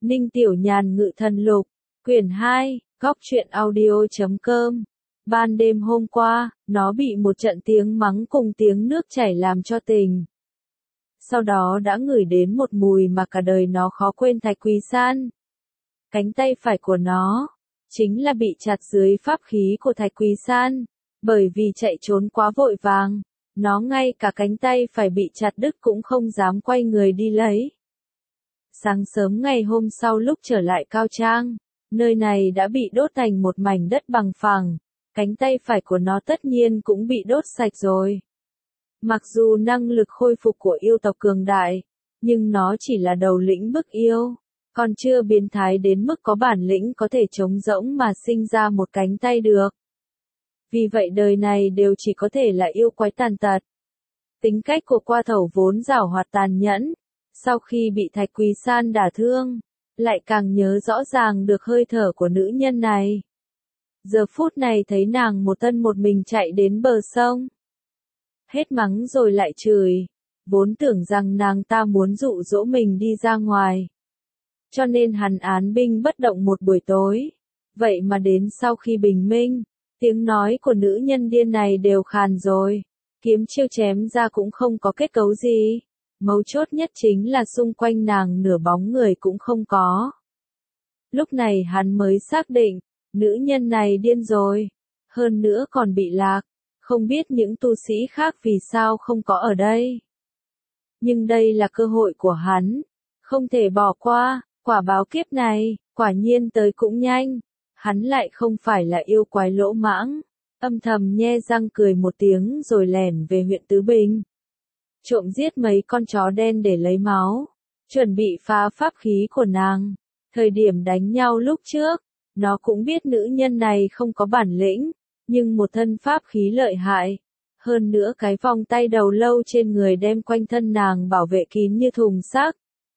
Ninh Tiểu Nhàn Ngự Thần Lục, quyển 2, góc truyện audio.com. Ban đêm hôm qua, nó bị một trận tiếng mắng cùng tiếng nước chảy làm cho tỉnh. Sau đó đã ngửi đến một mùi mà cả đời nó khó quên. Thạch Quý San. Cánh tay phải của nó, chính là bị chặt dưới pháp khí của Thạch Quý San. Bởi vì chạy trốn quá vội vàng, nó ngay cả cánh tay phải bị chặt đứt cũng không dám quay người đi lấy. Sáng sớm ngày hôm sau lúc trở lại Cao Trang, nơi này đã bị đốt thành một mảnh đất bằng phẳng, cánh tay phải của nó tất nhiên cũng bị đốt sạch rồi. Mặc dù năng lực khôi phục của yêu tộc cường đại, nhưng nó chỉ là đầu lĩnh bức yêu, còn chưa biến thái đến mức có bản lĩnh có thể trống rỗng mà sinh ra một cánh tay được. Vì vậy đời này đều chỉ có thể là yêu quái tàn tật. Tính cách của Qua Thẩu vốn giảo hoạt tàn nhẫn, sau khi bị Thạch Quý San đả thương, lại càng nhớ rõ ràng được hơi thở của nữ nhân này. Giờ phút này thấy nàng một thân một mình chạy đến bờ sông. Hết mắng rồi lại chửi, vốn tưởng rằng nàng ta muốn dụ dỗ mình đi ra ngoài. Cho nên hắn án binh bất động một buổi tối. Vậy mà đến sau khi bình minh, tiếng nói của nữ nhân điên này đều khàn rồi. Kiếm chiêu chém ra cũng không có kết cấu gì. Mấu chốt nhất chính là xung quanh nàng nửa bóng người cũng không có. Lúc này hắn mới xác định, nữ nhân này điên rồi. Hơn nữa còn bị lạc, không biết những tu sĩ khác vì sao không có ở đây. Nhưng đây là cơ hội của hắn, không thể bỏ qua. Quả báo kiếp này, quả nhiên tới cũng nhanh. Hắn lại không phải là yêu quái lỗ mãng, âm thầm nhe răng cười một tiếng rồi lẻn về huyện Tứ Bình. Trộm giết mấy con chó đen để lấy máu, chuẩn bị phá pháp khí của nàng. Thời điểm đánh nhau lúc trước, nó cũng biết nữ nhân này không có bản lĩnh, nhưng một thân pháp khí lợi hại. Hơn nữa cái vòng tay đầu lâu trên người đem quanh thân nàng bảo vệ kín như thùng xác.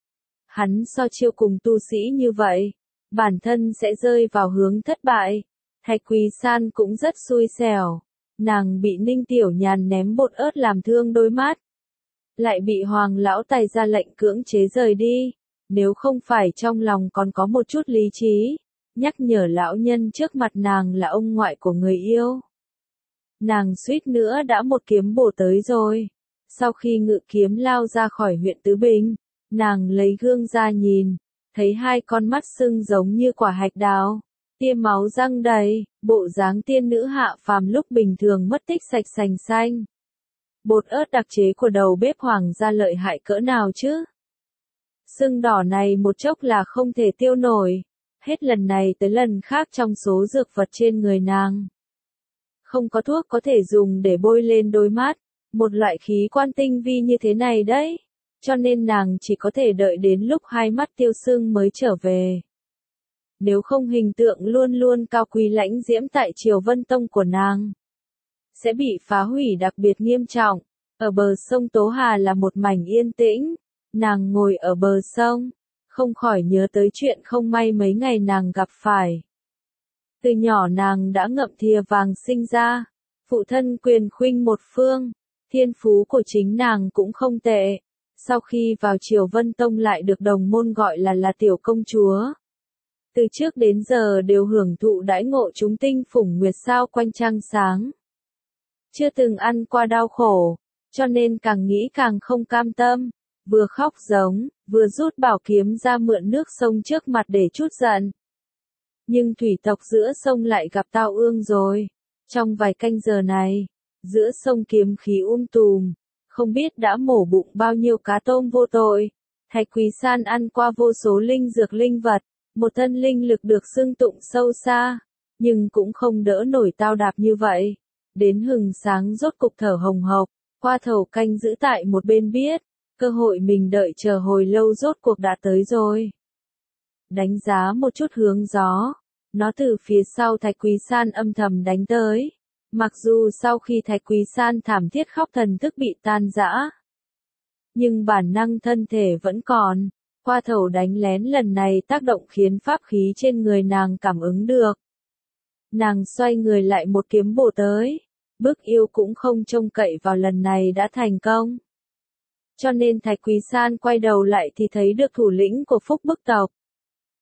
Hắn so chiêu cùng tu sĩ như vậy, bản thân sẽ rơi vào hướng thất bại. Thạch Quý San cũng rất xui xẻo, nàng bị Ninh Tiểu Nhàn ném bột ớt làm thương đôi mắt. Lại bị Hoàng lão tài ra lệnh cưỡng chế rời đi, nếu không phải trong lòng còn có một chút lý trí, nhắc nhở lão nhân trước mặt nàng là ông ngoại của người yêu. Nàng suýt nữa đã một kiếm bổ tới rồi. Sau khi ngự kiếm lao ra khỏi huyện Tứ Bình, nàng lấy gương ra nhìn, thấy hai con mắt sưng giống như quả hạch đào, tia máu răng đầy, bộ dáng tiên nữ hạ phàm lúc bình thường mất tích sạch sành xanh. Bột ớt đặc chế của đầu bếp Hoàng gia lợi hại cỡ nào chứ? Sưng đỏ này một chốc là không thể tiêu nổi, hết lần này tới lần khác trong số dược vật trên người nàng. Không có thuốc có thể dùng để bôi lên đôi mắt, một loại khí quan tinh vi như thế này đấy. Cho nên nàng chỉ có thể đợi đến lúc hai mắt tiêu sưng mới trở về. Nếu không hình tượng luôn luôn cao quý lãnh diễm tại Triều Vân Tông của nàng sẽ bị phá hủy đặc biệt nghiêm trọng. Ở bờ sông Tố Hà là một mảnh yên tĩnh, nàng ngồi ở bờ sông, không khỏi nhớ tới chuyện không may mấy ngày nàng gặp phải. Từ nhỏ nàng đã ngậm thìa vàng sinh ra, phụ thân quyền khuynh một phương, thiên phú của chính nàng cũng không tệ. Sau khi vào Triều Vân Tông lại được đồng môn gọi là tiểu công chúa. Từ trước đến giờ đều hưởng thụ đãi ngộ chúng tinh phủng nguyệt sao quanh trăng sáng. Chưa từng ăn qua đau khổ, cho nên càng nghĩ càng không cam tâm, vừa khóc giống, vừa rút bảo kiếm ra mượn nước sông trước mặt để trút giận. Nhưng thủy tộc giữa sông lại gặp tao ương rồi. Trong vài canh giờ này, giữa sông kiếm khí tùm. Không biết đã mổ bụng bao nhiêu cá tôm vô tội. Thạch Quý San ăn qua vô số linh dược linh vật, một thân linh lực được xưng tụng sâu xa, nhưng cũng không đỡ nổi tao đạp như vậy. Đến hừng sáng rốt cục thở hồng hộc, Qua Thẩu canh giữ tại một bên biết, cơ hội mình đợi chờ hồi lâu rốt cuộc đã tới rồi. Đánh giá một chút hướng gió, nó từ phía sau Thạch Quý San âm thầm đánh tới. Mặc dù sau khi Thạch Quý San thảm thiết khóc thần thức bị tan rã, nhưng bản năng thân thể vẫn còn. Qua Thẩu đánh lén lần này tác động khiến pháp khí trên người nàng cảm ứng được. Nàng xoay người lại một kiếm bổ tới, bức yêu cũng không trông cậy vào lần này đã thành công. Cho nên Thạch Quý San quay đầu lại thì thấy được thủ lĩnh của Phúc Bức tộc.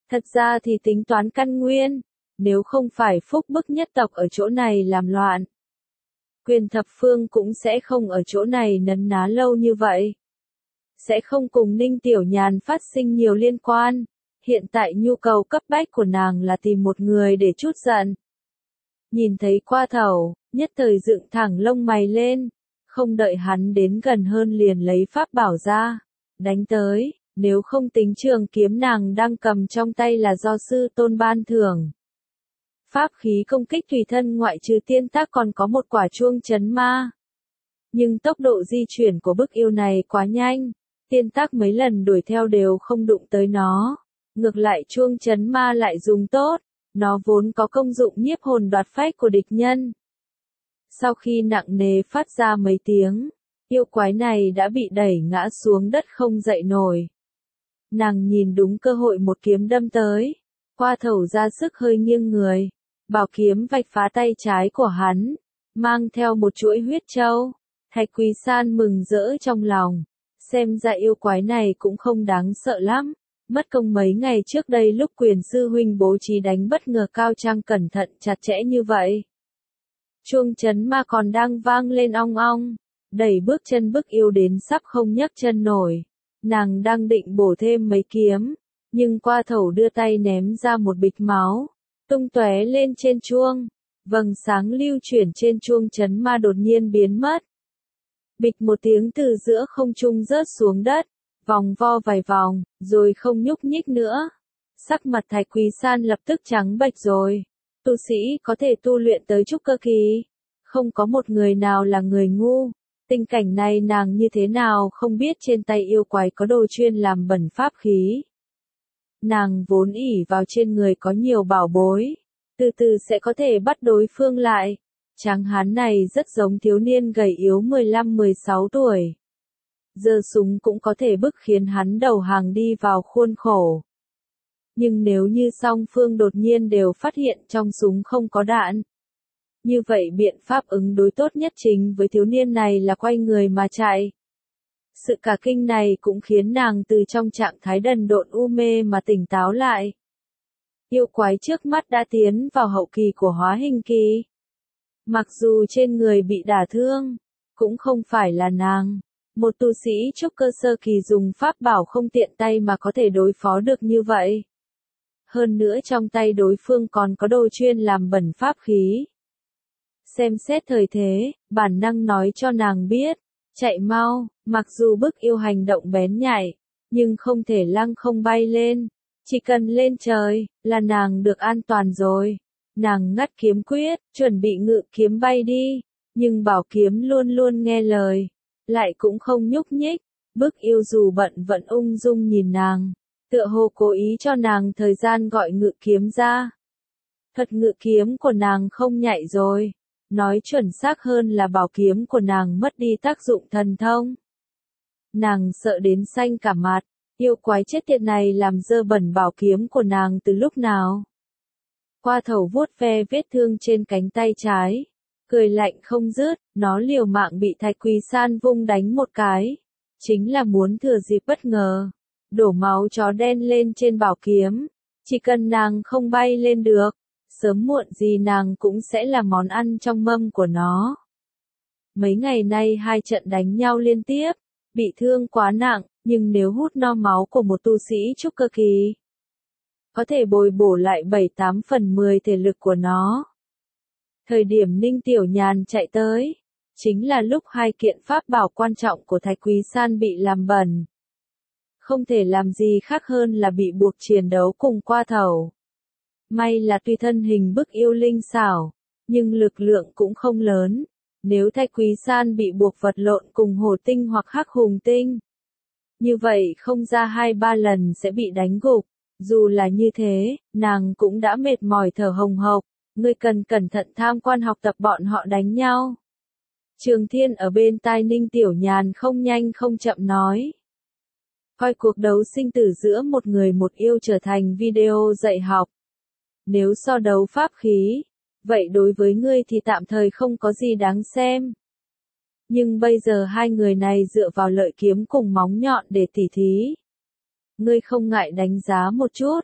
Thật ra thì tính toán căn nguyên, nếu không phải Phúc bức nhất tộc ở chỗ này làm loạn, Quyền thập phương cũng sẽ không ở chỗ này nấn ná lâu như vậy. Sẽ không cùng Ninh Tiểu Nhàn phát sinh nhiều liên quan. Hiện tại nhu cầu cấp bách của nàng là tìm một người để trút giận. Nhìn thấy Qua Thẩu, nhất thời dựng thẳng lông mày lên, không đợi hắn đến gần hơn liền lấy pháp bảo ra, đánh tới, nếu không tính trường kiếm nàng đang cầm trong tay là do sư tôn ban thưởng. Pháp khí công kích tùy thân ngoại trừ tiên tác còn có một quả chuông chấn ma. Nhưng tốc độ di chuyển của bức yêu này quá nhanh, tiên tác mấy lần đuổi theo đều không đụng tới nó. Ngược lại chuông chấn ma lại dùng tốt, nó vốn có công dụng nhiếp hồn đoạt phách của địch nhân. Sau khi nặng nề phát ra mấy tiếng, yêu quái này đã bị đẩy ngã xuống đất không dậy nổi. Nàng nhìn đúng cơ hội một kiếm đâm tới, Qua Thẩu ra sức hơi nghiêng người, bảo kiếm vạch phá tay trái của hắn, mang theo một chuỗi huyết châu. Thạch Quý San mừng rỡ trong lòng, xem ra yêu quái này cũng không đáng sợ lắm. Mất công mấy ngày trước đây lúc Quyền sư huynh bố trí đánh bất ngờ cao trang cẩn thận chặt chẽ như vậy. Chuông chấn ma còn đang vang lên ong ong, đẩy bước chân bức yêu đến sắp không nhấc chân nổi. Nàng đang định bổ thêm mấy kiếm, nhưng Qua Thẩu đưa tay ném ra một bịch máu, tung tóe lên trên chuông. Vầng sáng lưu chuyển trên chuông chấn ma đột nhiên biến mất. Bịch một tiếng từ giữa không trung rớt xuống đất, vòng vo vài vòng, rồi không nhúc nhích nữa. Sắc mặt Thạch Quý San lập tức trắng bệch rồi. Tu sĩ có thể tu luyện tới trúc cơ kỳ, không có một người nào là người ngu. Tình cảnh này nàng như thế nào không biết trên tay yêu quái có đồ chuyên làm bẩn pháp khí. Nàng vốn ỷ vào trên người có nhiều bảo bối, từ từ sẽ có thể bắt đối phương lại. Tráng hán này rất giống thiếu niên gầy yếu 15-16 tuổi. Giơ súng cũng có thể bức khiến hắn đầu hàng đi vào khuôn khổ. Nhưng nếu như song phương đột nhiên đều phát hiện trong súng không có đạn, như vậy biện pháp ứng đối tốt nhất chính với thiếu niên này là quay người mà chạy. Sự cả kinh này cũng khiến nàng từ trong trạng thái đần độn u mê mà tỉnh táo lại. Yêu quái trước mắt đã tiến vào hậu kỳ của hóa hình kỳ. Mặc dù trên người bị đả thương, cũng không phải là nàng. Một tu sĩ trúc cơ sơ kỳ dùng pháp bảo không tiện tay mà có thể đối phó được như vậy. Hơn nữa trong tay đối phương còn có đồ chuyên làm bẩn pháp khí. Xem xét thời thế, bản năng nói cho nàng biết, chạy mau, mặc dù bức yêu hành động bén nhạy, nhưng không thể lăng không bay lên. Chỉ cần lên trời, là nàng được an toàn rồi. Nàng ngắt kiếm quyết, chuẩn bị ngự kiếm bay đi, nhưng bảo kiếm luôn luôn nghe lời, lại cũng không nhúc nhích. Bức yêu dù bận vẫn ung dung nhìn nàng, tựa hồ cố ý cho nàng thời gian gọi ngự kiếm ra. Thuật ngự kiếm của nàng không nhạy rồi, nói chuẩn xác hơn là bảo kiếm của nàng mất đi tác dụng thần thông. Nàng sợ đến xanh cả mặt, yêu quái chết tiệt này làm dơ bẩn bảo kiếm của nàng từ lúc nào. Qua Thẩu vuốt ve vết thương trên cánh tay trái, cười lạnh không dứt, nó liều mạng bị Thạch Quý San vung đánh một cái, chính là muốn thừa dịp bất ngờ, đổ máu chó đen lên trên bảo kiếm. Chỉ cần nàng không bay lên được, sớm muộn gì nàng cũng sẽ là món ăn trong mâm của nó. Mấy ngày nay hai trận đánh nhau liên tiếp, bị thương quá nặng, nhưng nếu hút no máu của một tu sĩ trúc cơ kỳ, có thể bồi bổ lại 7-8/10 thể lực của nó. Thời điểm Ninh Tiểu Nhàn chạy tới, chính là lúc hai kiện pháp bảo quan trọng của Thạch Quý San bị làm bẩn. Không thể làm gì khác hơn là bị buộc chiến đấu cùng Qua Thẩu. May là tuy thân hình bức yêu linh xảo, nhưng lực lượng cũng không lớn. Nếu Thạch Quý San bị buộc vật lộn cùng Hổ Tinh hoặc Hắc Hùng Tinh, như vậy không ra 2-3 lần sẽ bị đánh gục. Dù là như thế, nàng cũng đã mệt mỏi thở hồng hộc. Ngươi cần cẩn thận tham quan học tập bọn họ đánh nhau. Trường Thiên ở bên tai Ninh Tiểu Nhàn không nhanh không chậm nói. Coi cuộc đấu sinh tử giữa một người một yêu trở thành video dạy học. Nếu so đấu pháp khí, vậy đối với ngươi thì tạm thời không có gì đáng xem. Nhưng bây giờ hai người này dựa vào lợi kiếm cùng móng nhọn để tỉ thí. Ngươi không ngại đánh giá một chút,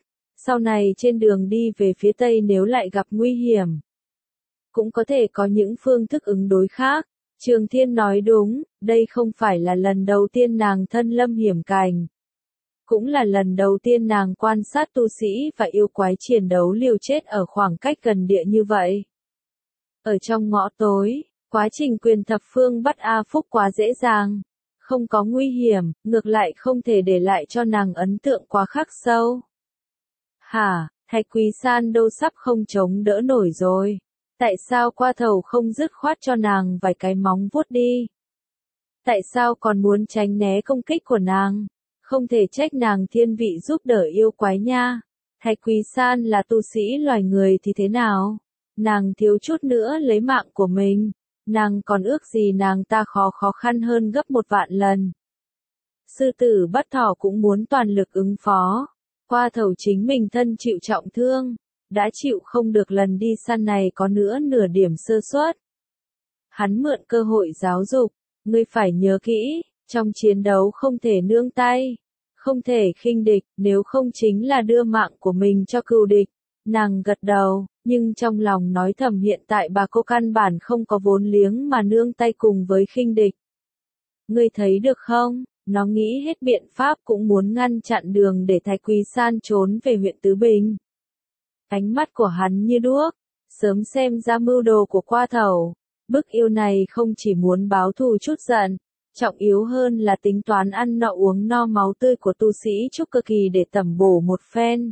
Sau này trên đường đi về phía Tây nếu lại gặp nguy hiểm, cũng có thể có những phương thức ứng đối khác. Trường Thiên nói đúng, đây không phải là lần đầu tiên nàng thân lâm hiểm cảnh. Cũng là lần đầu tiên nàng quan sát tu sĩ và yêu quái chiến đấu liều chết ở khoảng cách gần địa như vậy. Ở trong ngõ tối, quá trình quyền thập phương bắt A Phúc quá dễ dàng. Không có nguy hiểm, ngược lại không thể để lại cho nàng ấn tượng quá khắc sâu. Hả, Thạch Quý San đâu sắp không chống đỡ nổi rồi. Tại sao qua thầu không dứt khoát cho nàng vài cái móng vuốt đi? Tại sao còn muốn tránh né công kích của nàng? Không thể trách nàng thiên vị giúp đỡ yêu quái nha. Thạch Quý San là tu sĩ loài người thì thế nào? Nàng thiếu chút nữa lấy mạng của mình. Nàng còn ước gì nàng ta khó khăn hơn gấp 1.000.000 lần. Sư tử Bắt Thỏ cũng muốn toàn lực ứng phó. Qua thầu chính mình thân chịu trọng thương. Đã chịu không được lần đi săn này có nữa nửa điểm sơ suất. Hắn mượn cơ hội giáo dục. Ngươi phải nhớ kỹ, trong chiến đấu không thể nương tay. Không thể khinh địch, nếu không chính là đưa mạng của mình cho cừu địch. Nàng gật đầu, nhưng trong lòng nói thầm hiện tại bà cô căn bản không có vốn liếng mà nương tay cùng với khinh địch. Ngươi thấy được không, nó nghĩ hết biện pháp cũng muốn ngăn chặn đường để Thạch Quý San trốn về huyện Tứ Bình. Ánh mắt của hắn như đuốc, sớm xem ra mưu đồ của Qua Thầu. Bức yêu này không chỉ muốn báo thù chút giận, trọng yếu hơn là tính toán ăn nọ uống no máu tươi của tu sĩ trúc cơ kỳ để tẩm bổ một phen.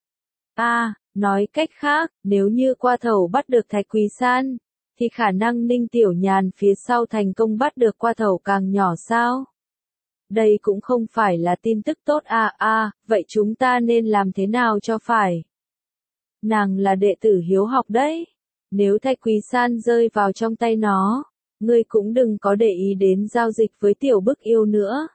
Nói cách khác, nếu như Qua Thầu bắt được Thạch Quý San, thì khả năng Ninh Tiểu Nhàn phía sau thành công bắt được Qua Thầu càng nhỏ sao? Đây cũng không phải là tin tức tốt vậy chúng ta nên làm thế nào cho phải? Nàng là đệ tử hiếu học đấy. Nếu Thạch Quý San rơi vào trong tay nó, ngươi cũng đừng có để ý đến giao dịch với tiểu bức yêu nữa.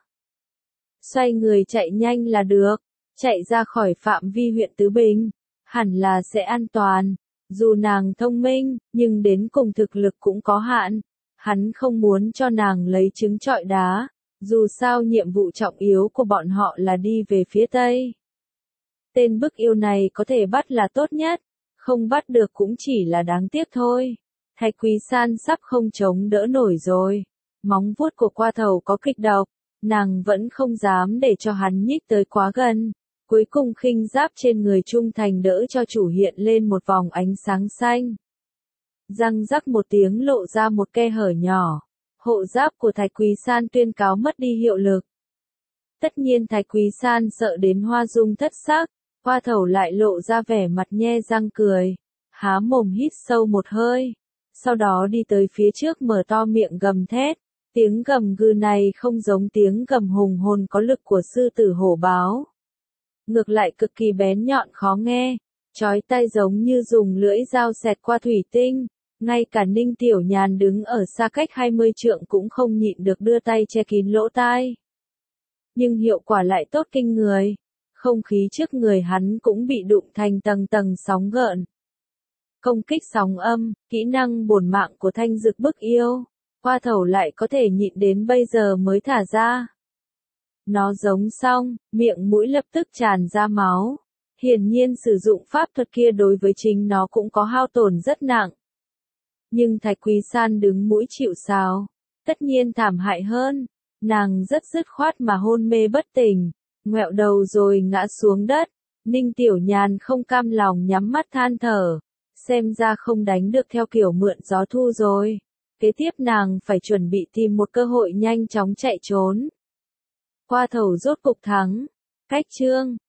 Xoay người chạy nhanh là được, chạy ra khỏi phạm vi huyện Tứ Bình, hẳn là sẽ an toàn. Dù nàng thông minh, nhưng đến cùng thực lực cũng có hạn. Hắn không muốn cho nàng lấy trứng trọi đá, dù sao nhiệm vụ trọng yếu của bọn họ là đi về phía Tây. Tên bức yêu này có thể bắt là tốt nhất, không bắt được cũng chỉ là đáng tiếc thôi. Thạch Quý San sắp không chống đỡ nổi rồi. Móng vuốt của Qua Thầu có kịch độc, nàng vẫn không dám để cho hắn nhích tới quá gần. Cuối cùng khinh giáp trên người trung thành đỡ cho chủ hiện lên một vòng ánh sáng xanh. Răng rắc một tiếng lộ ra một khe hở nhỏ. Hộ giáp của Thạch Quý San tuyên cáo mất đi hiệu lực. Tất nhiên Thạch Quý San sợ đến hoa dung thất sắc. Qua Thầu lại lộ ra vẻ mặt nhe răng cười. Há mồm hít sâu một hơi. Sau đó đi tới phía trước mở to miệng gầm thét. Tiếng gầm gừ này không giống tiếng gầm hùng hồn có lực của sư tử hổ báo. Ngược lại cực kỳ bén nhọn khó nghe, chói tai giống như dùng lưỡi dao xẹt qua thủy tinh. Ngay cả Ninh Tiểu Nhàn đứng ở xa cách 20 trượng cũng không nhịn được đưa tay che kín lỗ tai. Nhưng hiệu quả lại tốt kinh người. Không khí trước người hắn cũng bị đụng thành tầng tầng sóng gợn. Công kích sóng âm, kỹ năng bổn mạng của Thanh Dực bức yêu. Qua Thầu lại có thể nhịn đến bây giờ mới thả ra. Nó giống xong, miệng mũi lập tức tràn ra máu. Hiển nhiên sử dụng pháp thuật kia đối với chính nó cũng có hao tổn rất nặng. Nhưng Thạch Quý San đứng mũi chịu sào. Tất nhiên thảm hại hơn. Nàng rất dứt khoát mà hôn mê bất tỉnh. Ngoẹo đầu rồi ngã xuống đất. Ninh Tiểu Nhàn không cam lòng nhắm mắt than thở. Xem ra không đánh được theo kiểu mượn gió thu rồi. Kế tiếp nàng phải chuẩn bị tìm một cơ hội nhanh chóng chạy trốn. Qua Thầu rốt cục thắng. Cách chương